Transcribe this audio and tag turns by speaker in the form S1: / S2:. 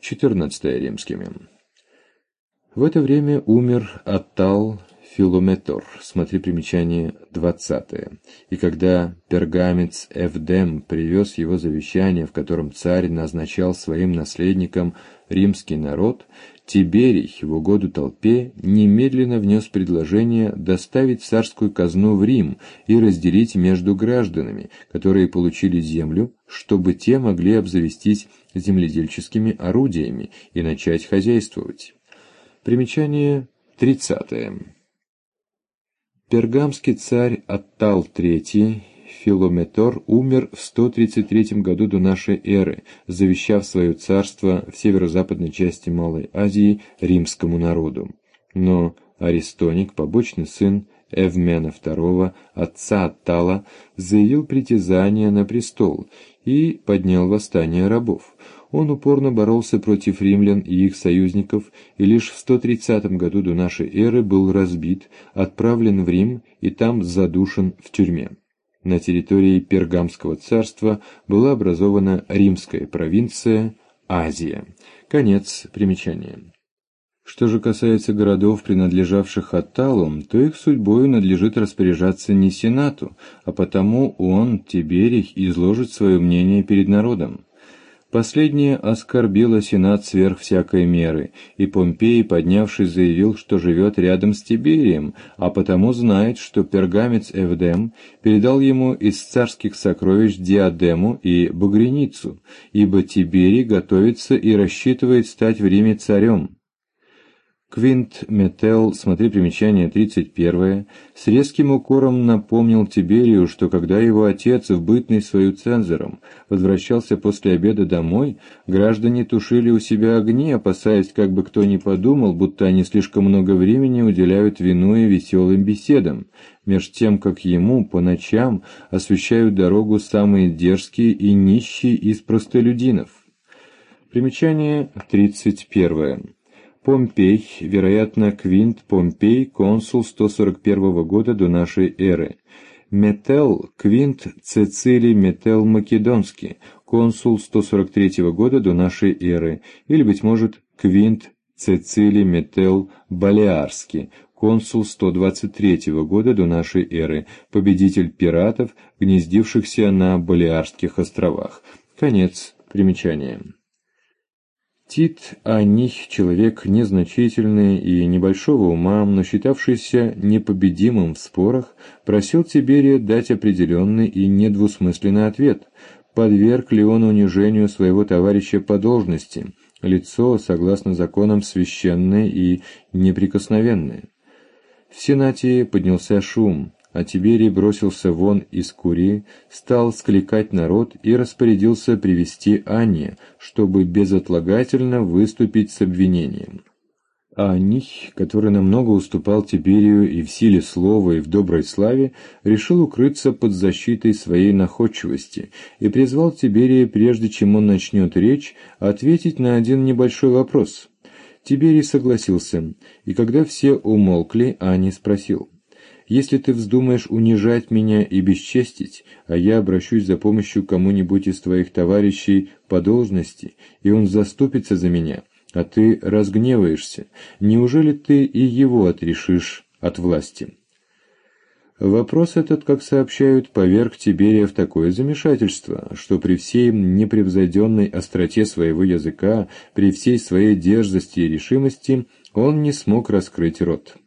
S1: 14 римскими. В это время умер Аттал Филометор, смотри примечание 20. И когда пергамец Эвдем привез его завещание, в котором царь назначал своим наследником римский народ, Тиберий в угоду толпе немедленно внес предложение доставить царскую казну в Рим и разделить между гражданами, которые получили землю, чтобы те могли обзавестись земледельческими орудиями и начать хозяйствовать. Примечание 30. Пергамский царь Аттал III Филометор умер в 133 году до нашей эры, завещав свое царство в северо-западной части Малой Азии римскому народу. Но Аристоник, побочный сын Эвмена II, отца Аттала, заявил притязание на престол и поднял восстание рабов. Он упорно боролся против римлян и их союзников, и лишь в 130 году до нашей эры был разбит, отправлен в Рим и там задушен в тюрьме. На территории Пергамского царства была образована римская провинция Азия. Конец примечания. Что же касается городов, принадлежавших Атталу, то их судьбою надлежит распоряжаться не сенату, а потому он, Тиберий, изложит свое мнение перед народом. Последнее оскорбило сенат сверх всякой меры, и Помпей, поднявшись, заявил, что живет рядом с Тиберием, а потому знает, что пергамец Эвдем передал ему из царских сокровищ диадему и багряницу, ибо Тиберий готовится и рассчитывает стать в Риме царем. Квинт Метел, смотри примечание 31, с резким укором напомнил Тиберию, что когда его отец, в бытность свою цензором, возвращался после обеда домой, граждане тушили у себя огни, опасаясь, как бы кто ни подумал, будто они слишком много времени уделяют вину и веселым беседам, меж тем, как ему по ночам освещают дорогу самые дерзкие и нищие из простолюдинов. Примечание 31. Помпей, вероятно, Квинт Помпей, консул 141 года до нашей эры. Метел, Квинт Цицилий Метел Македонский, консул 143 года до нашей эры, или, быть может, Квинт Цицилий Метел Балеарский, консул 123 года до нашей эры, победитель пиратов, гнездившихся на Балеарских островах. Конец примечания. Тит Аний, человек незначительный и небольшого ума, но считавшийся непобедимым в спорах, просил Тиберия дать определенный и недвусмысленный ответ, подверг ли он унижению своего товарища по должности, лицо, согласно законам, священное и неприкосновенное. В Сенате поднялся шум, а Тиберий бросился вон из Курии, стал скликать народ и распорядился привести Ания, чтобы безотлагательно выступить с обвинением. Аний, который намного уступал Тиберию и в силе слова, и в доброй славе, решил укрыться под защитой своей находчивости и призвал Тиберия, прежде чем он начнет речь, ответить на один небольшой вопрос. Тиберий согласился, и когда все умолкли, Аний спросил: «Если ты вздумаешь унижать меня и бесчестить, а я обращусь за помощью к кому-нибудь из твоих товарищей по должности, и он заступится за меня, а ты разгневаешься, неужели ты и его отрешишь от власти?» Вопрос этот, как сообщают, поверг Тиберия в такое замешательство, что при всей непревзойденной остроте своего языка, при всей своей дерзости и решимости, он не смог раскрыть рот.